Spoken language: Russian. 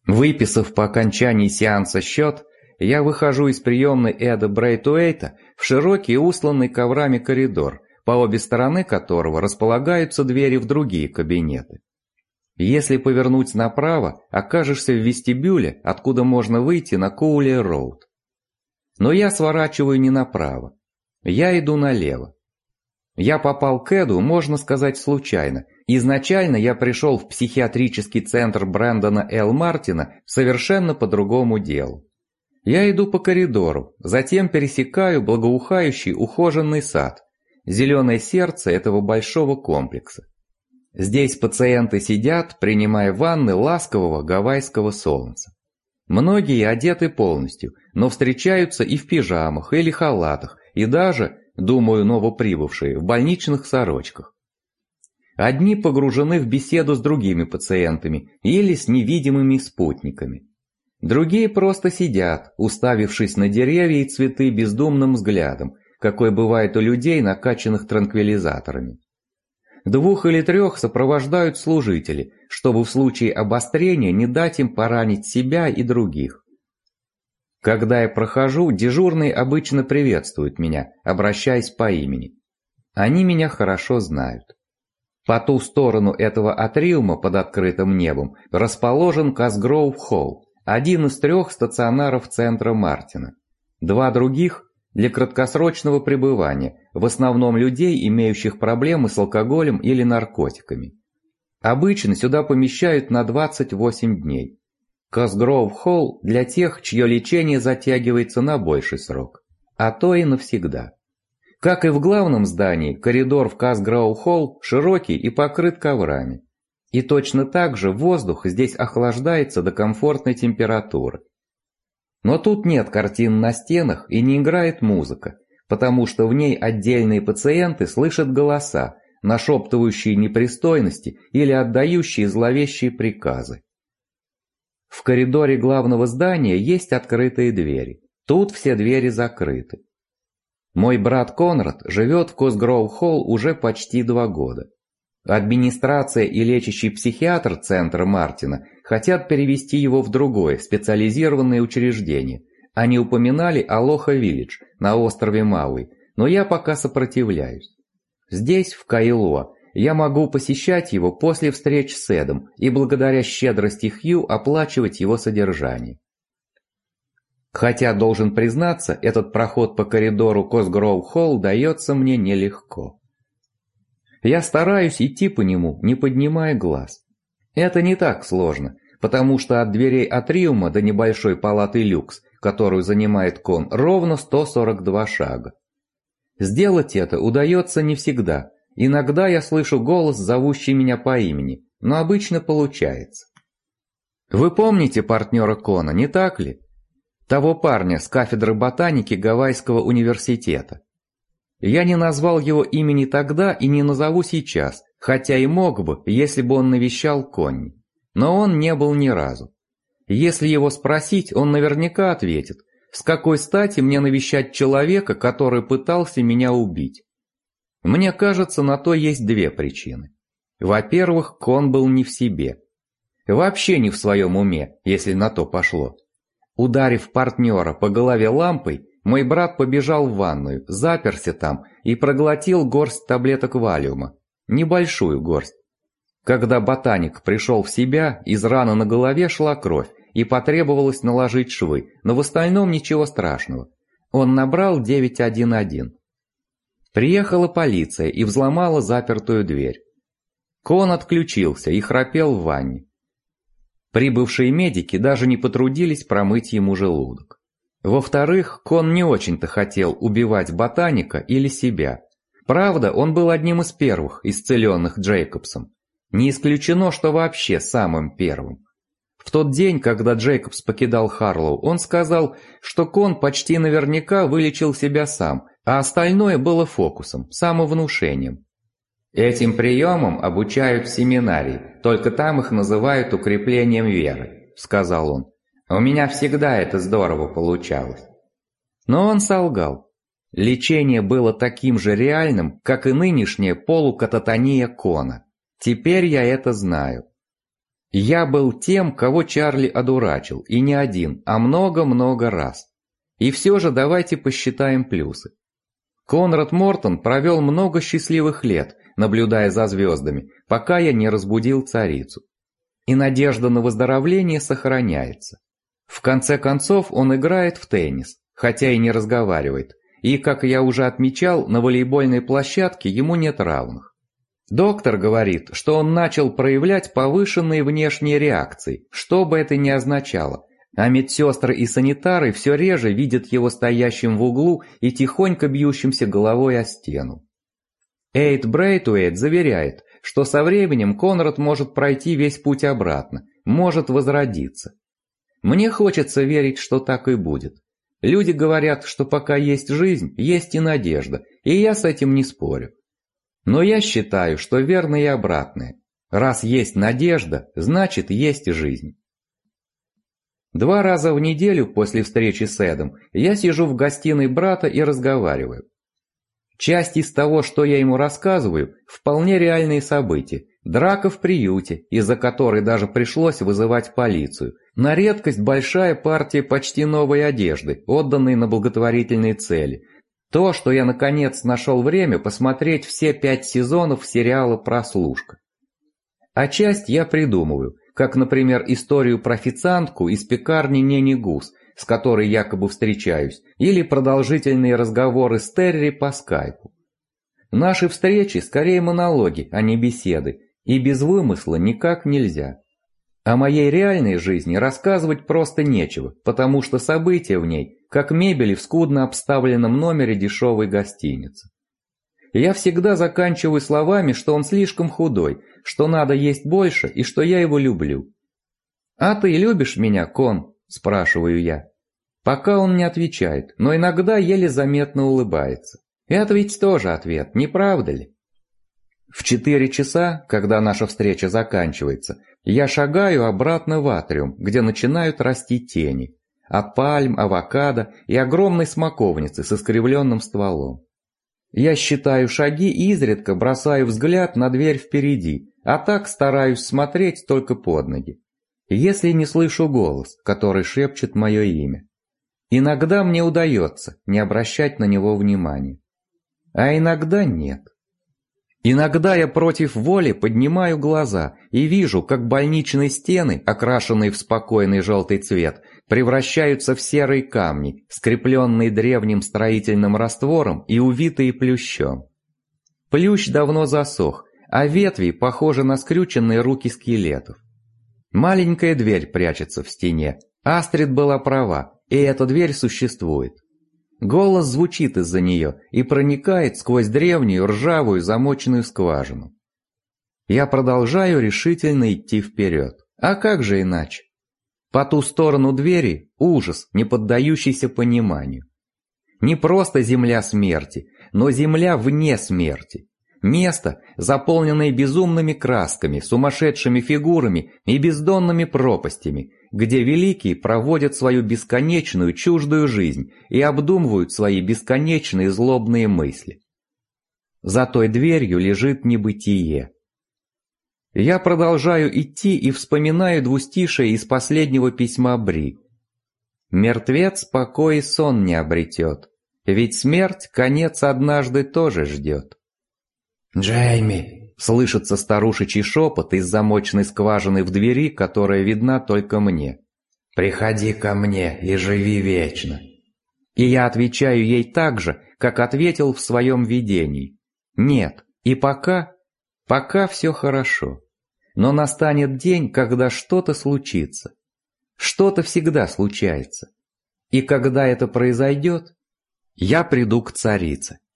Выписав по окончании сеанса счет, я выхожу из приемной Эда Брейтуэйта в широкий, устланный коврами коридор, по обе стороны которого располагаются двери в другие кабинеты. Если повернуть направо, окажешься в вестибюле, откуда можно выйти на Коулер-роуд. Но я сворачиваю не направо. Я иду налево. Я попал к Эду, можно сказать, случайно. Изначально я пришел в психиатрический центр Брэндона Л. Мартина совершенно по другому делу. Я иду по коридору, затем пересекаю благоухающий ухоженный сад, зеленое сердце этого большого комплекса. Здесь пациенты сидят, принимая ванны ласкового гавайского солнца. Многие одеты полностью, но встречаются и в пижамах или халатах, и даже, думаю, новоприбывшие, в больничных сорочках. Одни погружены в беседу с другими пациентами или с невидимыми спутниками. Другие просто сидят, уставившись на деревья и цветы бездумным взглядом, какой бывает у людей, накачанных транквилизаторами. 2 или 3 сопровождают служители, чтобы в случае обострения не дать им поранить себя и других. Когда я прохожу, дежурные обычно приветствуют меня, обращаясь по имени. Они меня хорошо знают. По ту сторону этого атриума под открытым небом расположен Косгроув-холл, один из 3 стационаров центра Мартина. 2 других – для краткосрочного пребывания, в основном людей, имеющих проблемы с алкоголем или наркотиками. Обычно сюда помещают на 28 дней. Косгроув-холл для тех, чье лечение затягивается на больший срок, а то и навсегда. Как и в главном здании, коридор в Косгроув-холл широкий и покрыт коврами. И точно так же воздух здесь охлаждается до комфортной температуры. Но тут нет картин на стенах и не играет музыка, потому что в ней отдельные пациенты слышат голоса, нашептывающие непристойности или отдающие зловещие приказы. В коридоре главного здания есть открытые двери. Тут все двери закрыты. Мой брат Конрад живет в Косгроув-холл уже почти 2 года. Администрация и лечащий психиатр центра Мартина хотят перевести его в другое, специализированное учреждение. Они упоминали Алоха-Виллидж на острове Мауи, но я пока сопротивляюсь. Здесь, в Каилуа, я могу посещать его после встреч с Эдом и благодаря щедрости Хью оплачивать его содержание. Хотя, должен признаться, этот проход по коридору Косгроув-холл дается мне нелегко. Я стараюсь идти по нему, не поднимая глаз. Это не так сложно, потому что от дверей атриума до небольшой палаты люкс, которую занимает Кон, ровно 142 шага. Сделать это удается не всегда. Иногда я слышу голос, зовущий меня по имени, но обычно получается. Вы помните партнера Кона, не так ли? Того парня с кафедры ботаники Гавайского университета. Я не назвал его имени тогда и не назову сейчас, хотя и мог бы, если бы он навещал Конни. Но он не был ни разу. Если его спросить, он наверняка ответит, с какой стати мне навещать человека, который пытался меня убить. Мне кажется, на то есть 2 причины. Во-первых, Кон был не в себе. Вообще не в своем уме, если на то пошло. Ударив партнера по голове лампой, мой брат побежал в ванную, заперся там и проглотил горсть таблеток валиума. Небольшую горсть. Когда ботаник пришел в себя, из раны на голове шла кровь и потребовалось наложить швы, но в остальном ничего страшного. Он набрал 911. Приехала полиция и взломала запертую дверь. Кон отключился и храпел в ванне. Прибывшие медики даже не потрудились промыть ему желудок. Во-вторых, Кон не очень-то хотел убивать ботаника или себя. Правда, он был одним из первых, исцеленных Джейкобсом. Не исключено, что вообще самым первым. В тот день, когда Джейкобс покидал Харлоу, он сказал, что Кон почти наверняка вылечил себя сам, а остальное было фокусом, самовнушением. Этим приемом обучают в семинарии, только там их называют укреплением веры, сказал он. У меня всегда это здорово получалось. Но он солгал. Лечение было таким же реальным, как и нынешняя полукататония Кона. Теперь я это знаю. Я был тем, кого Чарли одурачил, и не один, а много-много раз. И все же давайте посчитаем плюсы. Конрад Мортон провел много счастливых лет, наблюдая за звездами, пока я не разбудил царицу. И надежда на выздоровление сохраняется. В конце концов он играет в теннис, хотя и не разговаривает, и, как я уже отмечал, на волейбольной площадке ему нет равных. Доктор говорит, что он начал проявлять повышенные внешние реакции, что бы это ни означало, а медсестры и санитары все реже видят его стоящим в углу и тихонько бьющимся головой о стену. Эйд Брейтуэйт заверяет, что со временем Конрад может пройти весь путь обратно, может возродиться. Мне хочется верить, что так и будет. Люди говорят, что пока есть жизнь, есть и надежда, и я с этим не спорю. Но я считаю, что верно и обратное. Раз есть надежда, значит есть жизнь. 2 раза в неделю после встречи с Эдом я сижу в гостиной брата и разговариваю. Часть из того, что я ему рассказываю, вполне реальные события. Драка в приюте, из-за которой даже пришлось вызывать полицию. На редкость большая партия почти новой одежды, отданной на благотворительные цели. То, что я наконец нашел время посмотреть все 5 сезонов сериала «Прослушка». А часть я придумываю, как, например, историю про официантку из пекарни Нени Гус, с которой якобы встречаюсь, или продолжительные разговоры с Терри по скайпу. Наши встречи скорее монологи, а не беседы, и без вымысла никак нельзя. О моей реальной жизни рассказывать просто нечего, потому что события в ней, как мебель в скудно обставленном номере дешевой гостиницы. Я всегда заканчиваю словами, что он слишком худой, что надо есть больше и что я его люблю. «А ты любишь меня, Кон?» – спрашиваю я. Пока он не отвечает, но иногда еле заметно улыбается. Это ведь тоже ответ, не правда ли? В 4 часа, когда наша встреча заканчивается, я шагаю обратно в атриум, где начинают расти тени. От пальм, авокадо и огромной смоковницы с искривленным стволом. Я считаю шаги и изредка бросаю взгляд на дверь впереди, а так стараюсь смотреть только под ноги. Если не слышу голос, который шепчет мое имя. Иногда мне удается не обращать на него внимания. А иногда нет. Иногда я против воли поднимаю глаза и вижу, как больничные стены, окрашенные в спокойный желтый цвет, превращаются в серые камни, скрепленные древним строительным раствором и увитые плющом. Плющ давно засох, а ветви похожи на скрюченные руки скелетов. Маленькая дверь прячется в стене. Астрид была права, и эта дверь существует. Голос звучит из-за нее и проникает сквозь древнюю ржавую замоченную скважину. Я продолжаю решительно идти вперед. А как же иначе? По ту сторону двери ужас, не поддающийся пониманию. Не просто земля смерти, но земля вне смерти. Место, заполненное безумными красками, сумасшедшими фигурами и бездонными пропастями, где великие проводят свою бесконечную чуждую жизнь и обдумывают свои бесконечные злобные мысли. За той дверью лежит небытие. Я продолжаю идти и вспоминаю двустишие из последнего письма Бри. «Мертвец покой и сон не обретет, ведь смерть конец однажды тоже ждет». «Джейми!» — слышится старушечий шепот из замочной скважины в двери, которая видна только мне. «Приходи ко мне и живи вечно!» И я отвечаю ей так же, как ответил в своем видении. Нет, и пока все хорошо. Но настанет день, когда что-то случится. Что-то всегда случается. И когда это произойдет, я приду к царице.